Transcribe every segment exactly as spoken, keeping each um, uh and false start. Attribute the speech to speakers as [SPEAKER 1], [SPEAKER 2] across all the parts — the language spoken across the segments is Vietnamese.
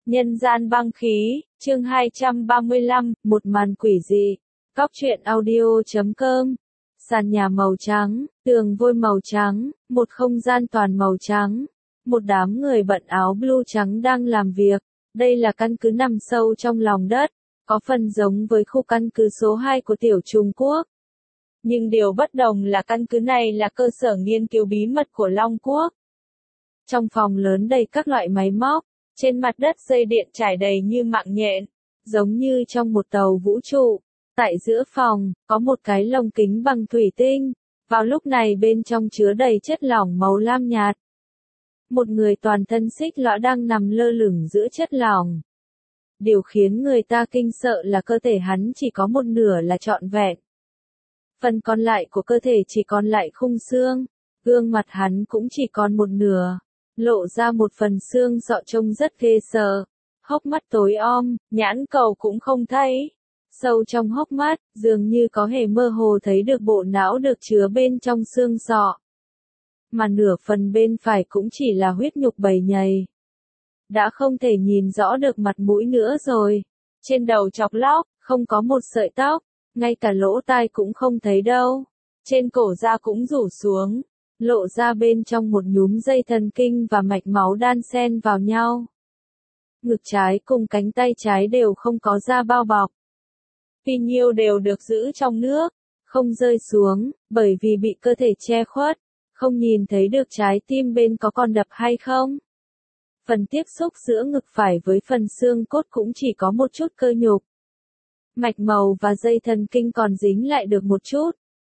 [SPEAKER 1] Nhân gian băng khí, chương hai trăm ba mươi lăm, một màn quỷ dị. Cóc truyện audio chấm com. Sàn nhà màu trắng, tường vôi màu trắng, một không gian toàn màu trắng. Một đám người bận áo blue trắng đang làm việc. Đây là căn cứ nằm sâu trong lòng đất, có phần giống với khu căn cứ số hai của tiểu Trung Quốc. Nhưng điều bất đồng là căn cứ này là cơ sở nghiên cứu bí mật của Long Quốc. Trong phòng lớn đầy các loại máy móc, trên mặt đất dây điện trải đầy như mạng nhện, giống như trong một tàu vũ trụ. Tại giữa phòng, có một cái lồng kính bằng thủy tinh, vào lúc này bên trong chứa đầy chất lỏng màu lam nhạt. Một người toàn thân xích lõa đang nằm lơ lửng giữa chất lỏng. Điều khiến người ta kinh sợ là cơ thể hắn chỉ có một nửa là trọn vẹn. Phần còn lại của cơ thể chỉ còn lại khung xương, gương mặt hắn cũng chỉ còn một nửa, lộ ra một phần xương sọ trông rất ghê sợ. Hốc mắt tối om, nhãn cầu cũng không thấy. Sâu trong hốc mắt, dường như có thể mơ hồ thấy được bộ não được chứa bên trong xương sọ. Mà nửa phần bên phải cũng chỉ là huyết nhục bầy nhầy. Đã không thể nhìn rõ được mặt mũi nữa rồi. Trên đầu chọc lóc, không có một sợi tóc, ngay cả lỗ tai cũng không thấy đâu. Trên cổ da cũng rủ xuống, lộ ra bên trong một nhúm dây thần kinh và mạch máu đan xen vào nhau. Ngực trái cùng cánh tay trái đều không có da bao bọc. Tuy nhiêu đều được giữ trong nước, không rơi xuống, bởi vì bị cơ thể che khuất, không nhìn thấy được trái tim bên có còn đập hay không. Phần tiếp xúc giữa ngực phải với phần xương cốt cũng chỉ có một chút cơ nhục. Mạch màu và dây thần kinh còn dính lại được một chút.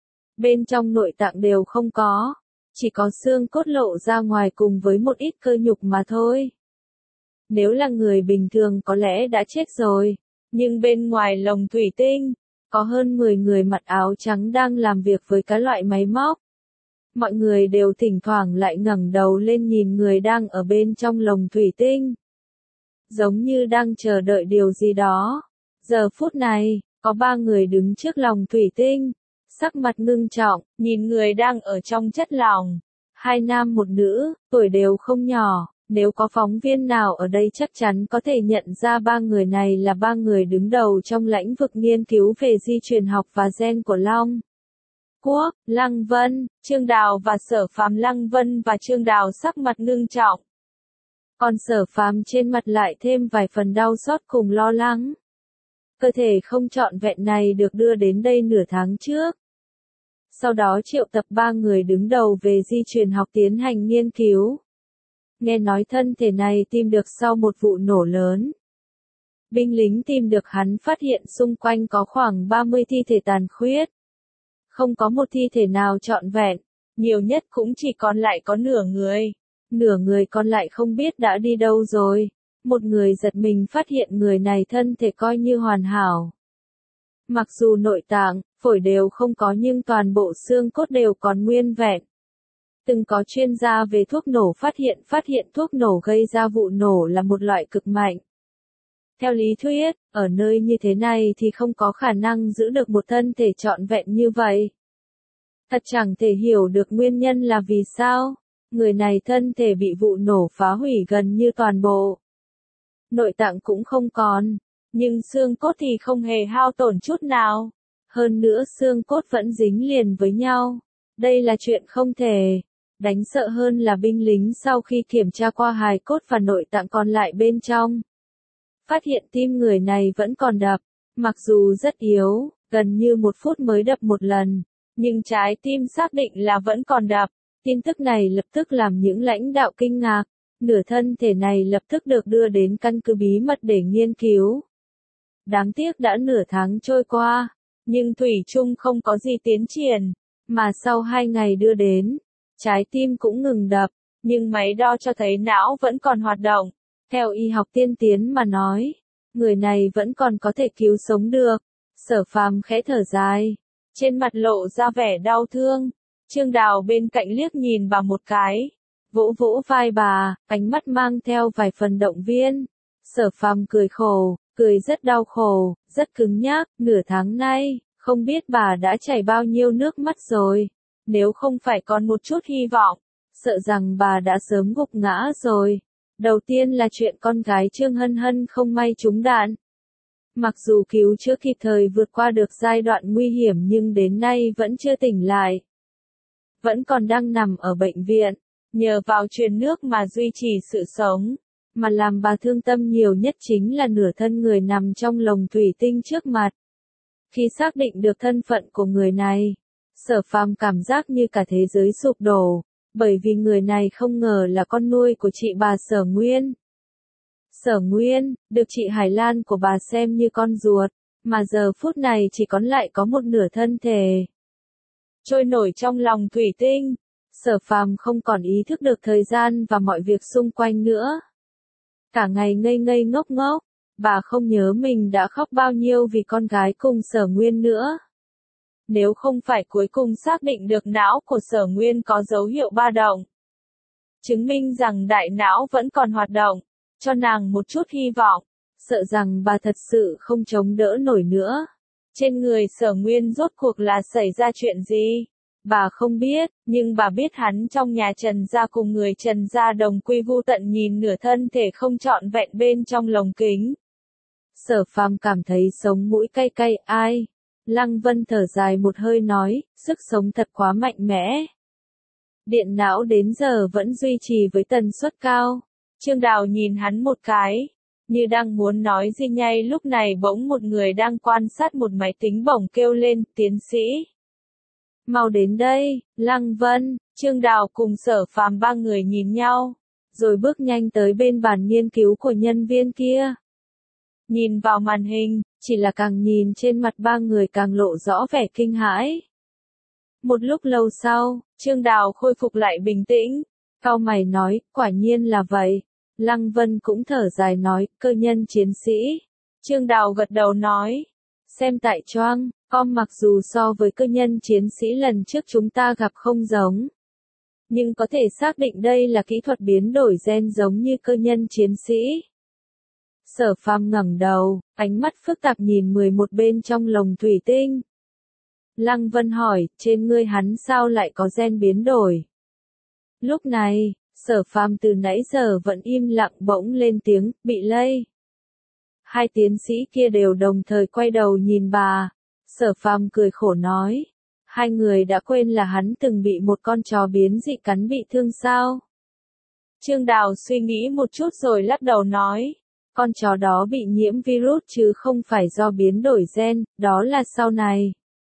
[SPEAKER 1] Bên trong nội tạng đều không có, chỉ có xương cốt lộ ra ngoài cùng với một ít cơ nhục mà thôi. Nếu là người bình thường có lẽ đã chết rồi, nhưng bên ngoài lồng thủy tinh, có hơn mười người mặc áo trắng đang làm việc với các loại máy móc. Mọi người đều thỉnh thoảng lại ngẩng đầu lên nhìn người đang ở bên trong lồng thủy tinh. Giống như đang chờ đợi điều gì đó. Giờ phút này, có ba người đứng trước lồng thủy tinh, sắc mặt ngưng trọng, nhìn người đang ở trong chất lỏng. Hai nam một nữ, tuổi đều không nhỏ, nếu có phóng viên nào ở đây chắc chắn có thể nhận ra ba người này là ba người đứng đầu trong lĩnh vực nghiên cứu về di truyền học và gen của Long Quốc. Lăng Vân, Trương Đào và Sở Phàm. Lăng Vân và Trương Đào sắc mặt ngưng trọng. Còn Sở Phàm trên mặt lại thêm vài phần đau xót cùng lo lắng. Cơ thể không trọn vẹn này được đưa đến đây nửa tháng trước. Sau đó triệu tập ba người đứng đầu về di truyền học tiến hành nghiên cứu. Nghe nói thân thể này tìm được sau một vụ nổ lớn. Binh lính tìm được hắn phát hiện xung quanh có khoảng ba mươi thi thể tàn khuyết. Không có một thi thể nào trọn vẹn, nhiều nhất cũng chỉ còn lại có nửa người. Nửa người còn lại không biết đã đi đâu rồi. Một người giật mình phát hiện người này thân thể coi như hoàn hảo. Mặc dù nội tạng, phổi đều không có nhưng toàn bộ xương cốt đều còn nguyên vẹn. Từng có chuyên gia về thuốc nổ phát hiện phát hiện thuốc nổ gây ra vụ nổ là một loại cực mạnh. Theo lý thuyết, ở nơi như thế này thì không có khả năng giữ được một thân thể trọn vẹn như vậy. Thật chẳng thể hiểu được nguyên nhân là vì sao, người này thân thể bị vụ nổ phá hủy gần như toàn bộ. Nội tạng cũng không còn, nhưng xương cốt thì không hề hao tổn chút nào. Hơn nữa xương cốt vẫn dính liền với nhau. Đây là chuyện không thể. Đánh sợ hơn là binh lính sau khi kiểm tra qua hài cốt và nội tạng còn lại bên trong. Phát hiện tim người này vẫn còn đập, mặc dù rất yếu, gần như một phút mới đập một lần, nhưng trái tim xác định là vẫn còn đập. Tin tức này lập tức làm những lãnh đạo kinh ngạc, nửa thân thể này lập tức được đưa đến căn cứ bí mật để nghiên cứu. Đáng tiếc đã nửa tháng trôi qua, nhưng thủy chung không có gì tiến triển, mà sau hai ngày đưa đến, trái tim cũng ngừng đập, nhưng máy đo cho thấy não vẫn còn hoạt động. Theo y học tiên tiến mà nói, người này vẫn còn có thể cứu sống được. Sở Phàm khẽ thở dài, trên mặt lộ ra vẻ đau thương. Trương Đào bên cạnh liếc nhìn bà một cái, vỗ vỗ vai bà, ánh mắt mang theo vài phần động viên. Sở Phàm cười khổ, cười rất đau khổ, rất cứng nhắc. Nửa tháng nay, không biết bà đã chảy bao nhiêu nước mắt rồi. Nếu không phải còn một chút hy vọng, sợ rằng bà đã sớm gục ngã rồi. Đầu tiên là chuyện con gái Trương Hân Hân không may trúng đạn. Mặc dù cứu chữa kịp thời vượt qua được giai đoạn nguy hiểm nhưng đến nay vẫn chưa tỉnh lại. Vẫn còn đang nằm ở bệnh viện, nhờ vào truyền nước mà duy trì sự sống. Mà làm bà thương tâm nhiều nhất chính là nửa thân người nằm trong lồng thủy tinh trước mặt. Khi xác định được thân phận của người này, Sở Phàm cảm giác như cả thế giới sụp đổ, bởi vì người này không ngờ là con nuôi của chị bà Sở Nguyên. Sở Nguyên, được chị Hải Lan của bà xem như con ruột, mà giờ phút này chỉ còn lại có một nửa thân thể trôi nổi trong lòng thủy tinh. Sở Phàm không còn ý thức được thời gian và mọi việc xung quanh nữa. Cả ngày ngây ngây ngốc ngốc, bà không nhớ mình đã khóc bao nhiêu vì con gái cùng Sở Nguyên nữa. Nếu không phải cuối cùng xác định được não của Sở Nguyên có dấu hiệu ba động, chứng minh rằng đại não vẫn còn hoạt động, cho nàng một chút hy vọng, sợ rằng bà thật sự không chống đỡ nổi nữa. Trên người Sở Nguyên rốt cuộc là xảy ra chuyện gì? Bà không biết, nhưng bà biết hắn trong nhà Trần gia cùng người Trần gia đồng quy vu tận nhìn nửa thân thể không trọn vẹn bên trong lồng kính. Sở Phàm cảm thấy sống mũi cay cay. Ai? Lăng Vân thở dài một hơi nói, sức sống thật quá mạnh mẽ. Điện não đến giờ vẫn duy trì với tần suất cao. Trương Đào nhìn hắn một cái, như đang muốn nói gì ngay lúc này bỗng một người đang quan sát một máy tính bổng kêu lên, tiến sĩ. Mau đến đây, Lăng Vân, Trương Đào cùng Sở Phàm ba người nhìn nhau, rồi bước nhanh tới bên bàn nghiên cứu của nhân viên kia. Nhìn vào màn hình, chỉ là càng nhìn trên mặt ba người càng lộ rõ vẻ kinh hãi. Một lúc lâu sau, Trương Đào khôi phục lại bình tĩnh, cau mày nói, quả nhiên là vậy. Lăng Vân cũng thở dài nói, cơ nhân chiến sĩ. Trương Đào gật đầu nói, xem tại choang, com mặc dù so với cơ nhân chiến sĩ lần trước chúng ta gặp không giống, nhưng có thể xác định đây là kỹ thuật biến đổi gen giống như cơ nhân chiến sĩ. Sở Phàm ngẩng đầu, ánh mắt phức tạp nhìn mười một bên trong lồng thủy tinh. Lăng Vân hỏi, trên ngươi hắn sao lại có gen biến đổi? Lúc này, Sở Phàm từ nãy giờ vẫn im lặng bỗng lên tiếng, bị lây. Hai tiến sĩ kia đều đồng thời quay đầu nhìn bà. Sở Phàm cười khổ nói, hai người đã quên là hắn từng bị một con chó biến dị cắn bị thương sao? Trương Đào suy nghĩ một chút rồi lắc đầu nói, con chó đó bị nhiễm virus chứ không phải do biến đổi gen, đó là sau này.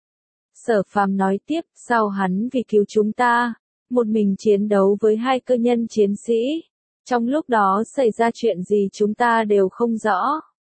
[SPEAKER 1] Sở Phàm nói tiếp, sau hắn vì cứu chúng ta, một mình chiến đấu với hai cơ nhân chiến sĩ. Trong lúc đó xảy ra chuyện gì chúng ta đều không rõ.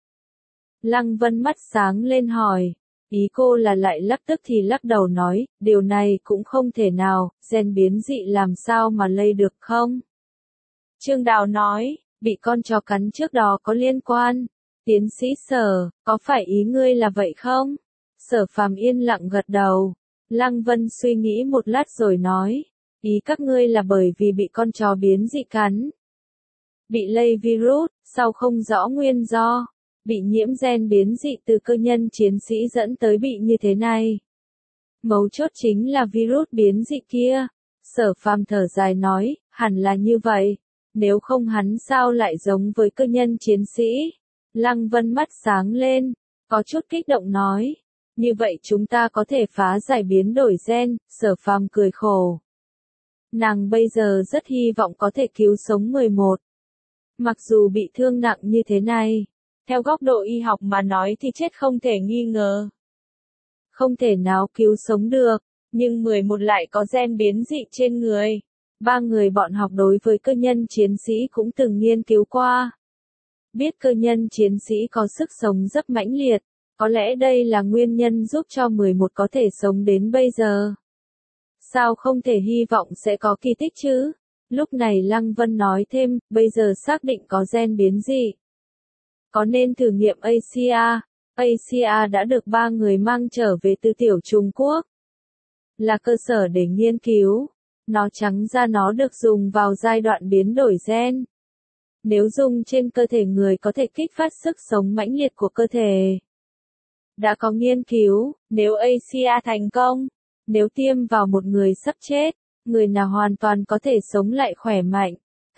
[SPEAKER 1] Lăng Vân mắt sáng lên hỏi, ý cô là lại lắp tức thì lắc đầu nói, điều này cũng không thể nào, gen biến dị làm sao mà lây được không? Trương Đào nói, bị con chó cắn trước đó có liên quan. Tiến sĩ Sở, có phải ý ngươi là vậy không? Sở Phàm yên lặng gật đầu. Lăng Vân suy nghĩ một lát rồi nói, ý các ngươi là bởi vì bị con chó biến dị cắn. Bị lây virus, sau không rõ nguyên do. Bị nhiễm gen biến dị từ cơ nhân chiến sĩ dẫn tới bị như thế này. Mấu chốt chính là virus biến dị kia. Sở Phàm thở dài nói, hẳn là như vậy. Nếu không hắn sao lại giống với cơ nhân chiến sĩ? Lăng Vân mắt sáng lên, có chút kích động nói. Như vậy chúng ta có thể phá giải biến đổi gen. Sở Phàm cười khổ. Nàng bây giờ rất hy vọng có thể cứu sống mười một. Mặc dù bị thương nặng như thế này, theo góc độ y học mà nói thì chết không thể nghi ngờ. Không thể nào cứu sống được, nhưng mười một lại có gen biến dị trên người. Ba người bọn học đối với cơ nhân chiến sĩ cũng từng nghiên cứu qua. Biết cơ nhân chiến sĩ có sức sống rất mãnh liệt, có lẽ đây là nguyên nhân giúp cho mười một có thể sống đến bây giờ. Sao không thể hy vọng sẽ có kỳ tích chứ? Lúc này Lăng Vân nói thêm, bây giờ xác định có gen biến dị. Có nên thử nghiệm a xê a? a xê a đã được ba người mang trở về từ tiểu Trung Quốc. Là cơ sở để nghiên cứu. Nó trắng ra nó được dùng vào giai đoạn biến đổi gen. Nếu dùng trên cơ thể người có thể kích phát sức sống mãnh liệt của cơ thể. Đã có nghiên cứu, nếu a xê a thành công, nếu tiêm vào một người sắp chết, người nào hoàn toàn có thể sống lại khỏe mạnh.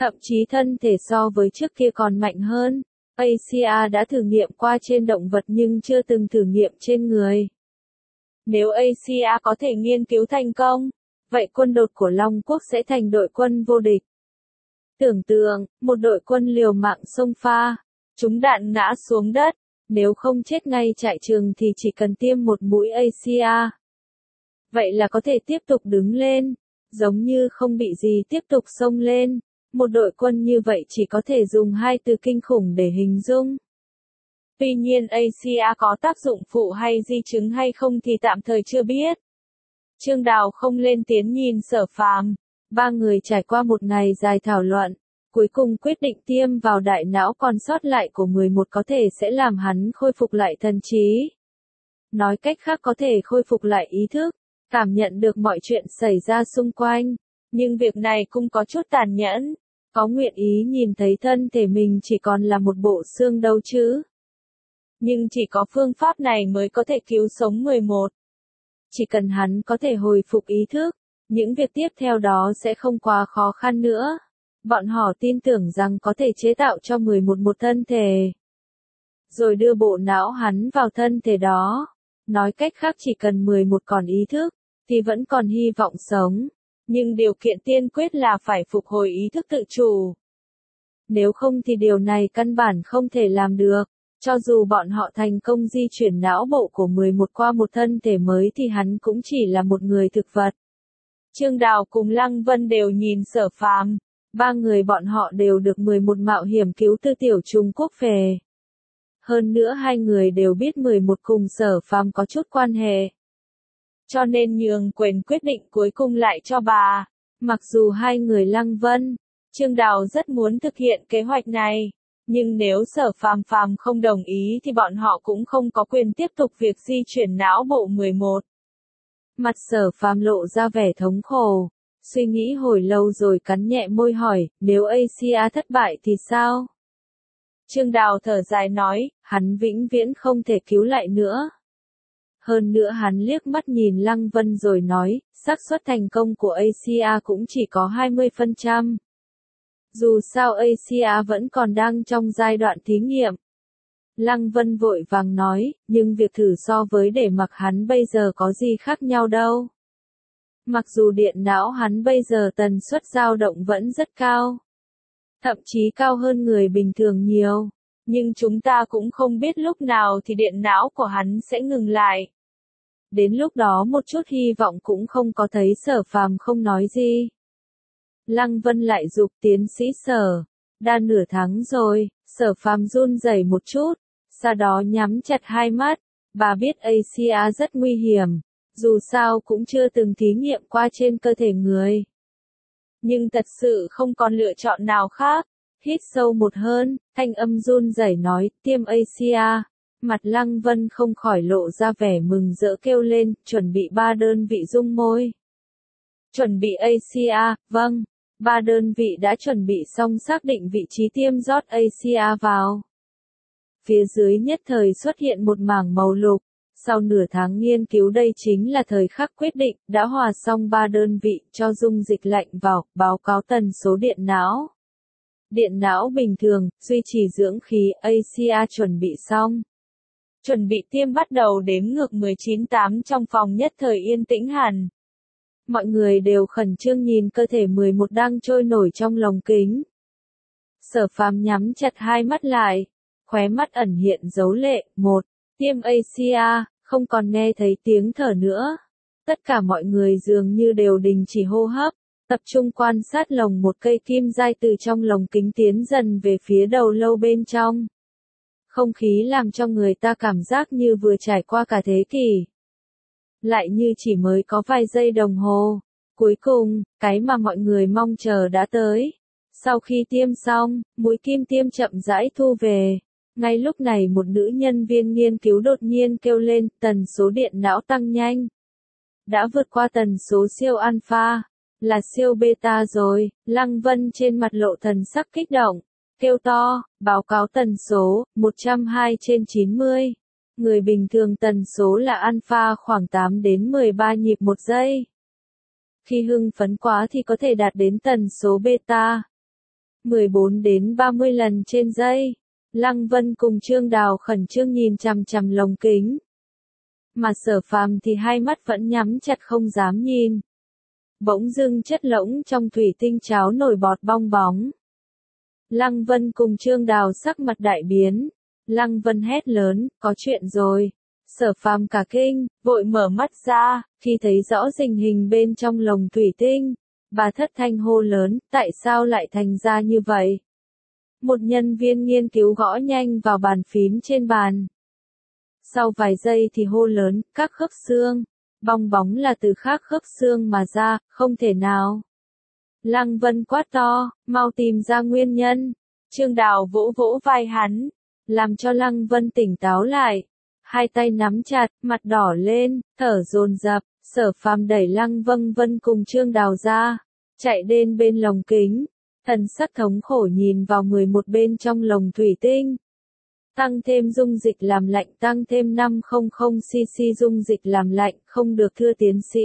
[SPEAKER 1] Thậm chí thân thể so với trước kia còn mạnh hơn. a xê a đã thử nghiệm qua trên động vật nhưng chưa từng thử nghiệm trên người. Nếu a xê a có thể nghiên cứu thành công, vậy quân đột của Long Quốc sẽ thành đội quân vô địch. Tưởng tượng, một đội quân liều mạng xông pha, trúng đạn ngã xuống đất, nếu không chết ngay chạy trường thì chỉ cần tiêm một mũi a xê a. Vậy là có thể tiếp tục đứng lên, giống như không bị gì tiếp tục xông lên. Một đội quân như vậy chỉ có thể dùng hai từ kinh khủng để hình dung. Tuy nhiên a xê a có tác dụng phụ hay di chứng hay không thì tạm thời chưa biết. Trương Đào không lên tiếng nhìn Sở Phàm. Ba người trải qua một ngày dài thảo luận, cuối cùng quyết định tiêm vào đại não còn sót lại của mười một có thể sẽ làm hắn khôi phục lại thần trí. Nói cách khác có thể khôi phục lại ý thức, cảm nhận được mọi chuyện xảy ra xung quanh. Nhưng việc này cũng có chút tàn nhẫn. Có nguyện ý nhìn thấy thân thể mình chỉ còn là một bộ xương đâu chứ? Nhưng chỉ có phương pháp này mới có thể cứu sống mười một. Chỉ cần hắn có thể hồi phục ý thức, những việc tiếp theo đó sẽ không quá khó khăn nữa. Bọn họ tin tưởng rằng có thể chế tạo cho mười một một thân thể. Rồi đưa bộ não hắn vào thân thể đó. Nói cách khác chỉ cần mười một còn ý thức, thì vẫn còn hy vọng sống. Nhưng điều kiện tiên quyết là phải phục hồi ý thức tự chủ. Nếu không thì điều này căn bản không thể làm được. Cho dù bọn họ thành công di chuyển não bộ của mười một qua một thân thể mới thì hắn cũng chỉ là một người thực vật. Trương Đào cùng Lăng Vân đều nhìn Sở Phàm. Ba người bọn họ đều được mười một mạo hiểm cứu từ tiểu Trung Quốc về. Hơn nữa hai người đều biết mười một cùng Sở Phàm có chút quan hệ. Cho nên nhường quyền quyết định cuối cùng lại cho bà. Mặc dù hai người Lăng Vân, Trương Đào rất muốn thực hiện kế hoạch này. Nhưng nếu Sở Phàm Phàm không đồng ý thì bọn họ cũng không có quyền tiếp tục việc di chuyển não bộ mười một. Mặt Sở Phàm lộ ra vẻ thống khổ. Suy nghĩ hồi lâu rồi cắn nhẹ môi hỏi, nếu a xê a thất bại thì sao? Trương Đào thở dài nói, hắn vĩnh viễn không thể cứu lại nữa. Hơn nữa hắn liếc mắt nhìn Lăng Vân rồi nói, xác suất thành công của a xê a cũng chỉ có hai mươi phần trăm. Dù sao a xê a vẫn còn đang trong giai đoạn thí nghiệm. Lăng Vân vội vàng nói, nhưng việc thử so với để mặc hắn bây giờ có gì khác nhau đâu. Mặc dù điện não hắn bây giờ tần suất dao động vẫn rất cao. Thậm chí cao hơn người bình thường nhiều. Nhưng chúng ta cũng không biết lúc nào thì điện não của hắn sẽ ngừng lại. Đến lúc đó một chút hy vọng cũng không có thấy. Sở Phàm không nói gì. Lăng Vân lại giục tiến sĩ Sở. Đã nửa tháng rồi. Sở Phàm run rẩy một chút. Sau đó nhắm chặt hai mắt. Bà biết a xê a rất nguy hiểm. Dù sao cũng chưa từng thí nghiệm qua trên cơ thể người. Nhưng thật sự không còn lựa chọn nào khác. Hít sâu một hơn, thanh âm run rẩy nói, tiêm a xê a. Mặt Lăng Vân không khỏi lộ ra vẻ mừng rỡ kêu lên, chuẩn bị ba đơn vị dung môi. Chuẩn bị a xê a, vâng. Ba đơn vị đã chuẩn bị xong xác định vị trí tiêm rót a xê a vào. Phía dưới nhất thời xuất hiện một mảng màu lục. Sau nửa tháng nghiên cứu đây chính là thời khắc quyết định, đã hòa xong ba đơn vị, cho dung dịch lạnh vào, báo cáo tần số điện não. Điện não bình thường, duy trì dưỡng khí, a xê a chuẩn bị xong. Chuẩn bị tiêm bắt đầu đếm ngược mười chín tám trong phòng nhất thời yên tĩnh hẳn. Mọi người đều khẩn trương nhìn cơ thể mười một đang trôi nổi trong lồng kính. Sở Phàm nhắm chặt hai mắt lại, khóe mắt ẩn hiện dấu lệ, một, tiêm a xê a, không còn nghe thấy tiếng thở nữa. Tất cả mọi người dường như đều đình chỉ hô hấp, tập trung quan sát lồng một cây kim dai từ trong lồng kính tiến dần về phía đầu lâu bên trong. Không khí làm cho người ta cảm giác như vừa trải qua cả thế kỷ. Lại như chỉ mới có vài giây đồng hồ. Cuối cùng, cái mà mọi người mong chờ đã tới. Sau khi tiêm xong, mũi kim tiêm chậm rãi thu về. Ngay lúc này một nữ nhân viên nghiên cứu đột nhiên kêu lên, tần số điện não tăng nhanh. Đã vượt qua tần số siêu alpha, là siêu beta rồi. Lăng Vân trên mặt lộ thần sắc kích động, kêu to, báo cáo tần số, một trăm hai trên chín mươi. Người bình thường tần số là alpha khoảng tám đến mười ba nhịp một giây. Khi hưng phấn quá thì có thể đạt đến tần số beta. mười bốn đến ba mươi lần trên giây. Lăng Vân cùng Trương Đào khẩn trương nhìn chằm chằm lồng kính. Mà Sở Phàm thì hai mắt vẫn nhắm chặt không dám nhìn. Bỗng dưng chất lỏng trong thủy tinh cháo nổi bọt bong bóng. Lăng Vân cùng Trương Đào sắc mặt đại biến. Lăng Vân hét lớn, có chuyện rồi. Sở Phàm cả kinh, vội mở mắt ra, khi thấy rõ tình hình bên trong lồng thủy tinh. Bà thất thanh hô lớn, tại sao lại thành ra như vậy? Một nhân viên nghiên cứu gõ nhanh vào bàn phím trên bàn. Sau vài giây thì hô lớn, các khớp xương. Bong bóng là từ khác khớp xương mà ra, không thể nào. Lăng Vân quát to, mau tìm ra nguyên nhân. Trương Đào vỗ vỗ vai hắn, làm cho Lăng Vân tỉnh táo lại. Hai tay nắm chặt, mặt đỏ lên, thở dồn dập. Sở Phàm đẩy Lăng Vân Vân cùng Trương Đào ra, chạy đến bên lồng kính. Thần sắc thống khổ nhìn vào mười một bên trong lồng thủy tinh. Tăng thêm dung dịch làm lạnh, tăng thêm năm trăm xăng-ti-xăng dung dịch làm lạnh, không được thưa tiến sĩ.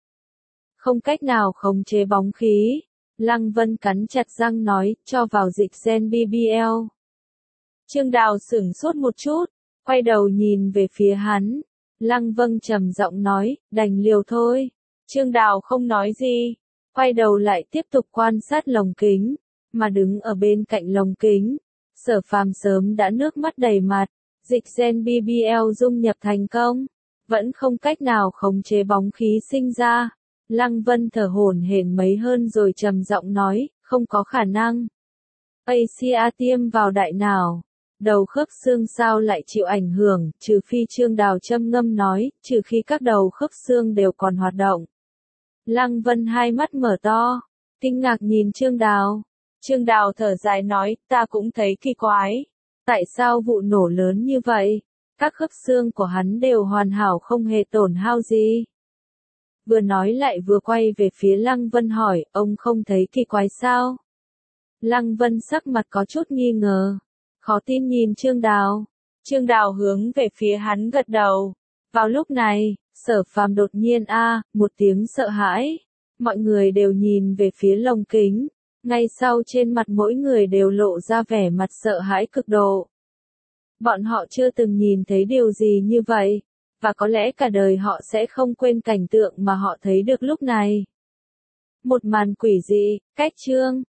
[SPEAKER 1] Không cách nào khống chế bóng khí. Lăng Vân cắn chặt răng nói, cho vào dịch gen bê bê lờ. Trương Đào sửng sốt một chút, quay đầu nhìn về phía hắn. Lăng Vân trầm giọng nói, đành liều thôi. Trương Đào không nói gì, quay đầu lại tiếp tục quan sát lồng kính, mà đứng ở bên cạnh lồng kính. Sở Phàm sớm đã nước mắt đầy mặt, dịch gen bê bê lờ dung nhập thành công, vẫn không cách nào khống chế bóng khí sinh ra. Lăng Vân thở hổn hển mấy hơn rồi trầm giọng nói, không có khả năng. a xê a tiêm vào đại não, đầu khớp xương sao lại chịu ảnh hưởng, trừ phi Trương Đào châm ngâm nói, trừ khi các đầu khớp xương đều còn hoạt động. Lăng Vân hai mắt mở to, kinh ngạc nhìn Trương Đào. Trương Đào thở dài nói, ta cũng thấy kỳ quái. Tại sao vụ nổ lớn như vậy? Các khớp xương của hắn đều hoàn hảo không hề tổn hao gì. Vừa nói lại vừa quay về phía Lăng Vân hỏi, ông không thấy kỳ quái sao? Lăng Vân sắc mặt có chút nghi ngờ, khó tin nhìn Trương Đào. Trương Đào hướng về phía hắn gật đầu. Vào lúc này, Sở Phàm đột nhiên a, một tiếng sợ hãi. Mọi người đều nhìn về phía lồng kính. Ngay sau trên mặt mỗi người đều lộ ra vẻ mặt sợ hãi cực độ. Bọn họ chưa từng nhìn thấy điều gì như vậy, và có lẽ cả đời họ sẽ không quên cảnh tượng mà họ thấy được lúc này. Một màn quỷ dị, cách chương.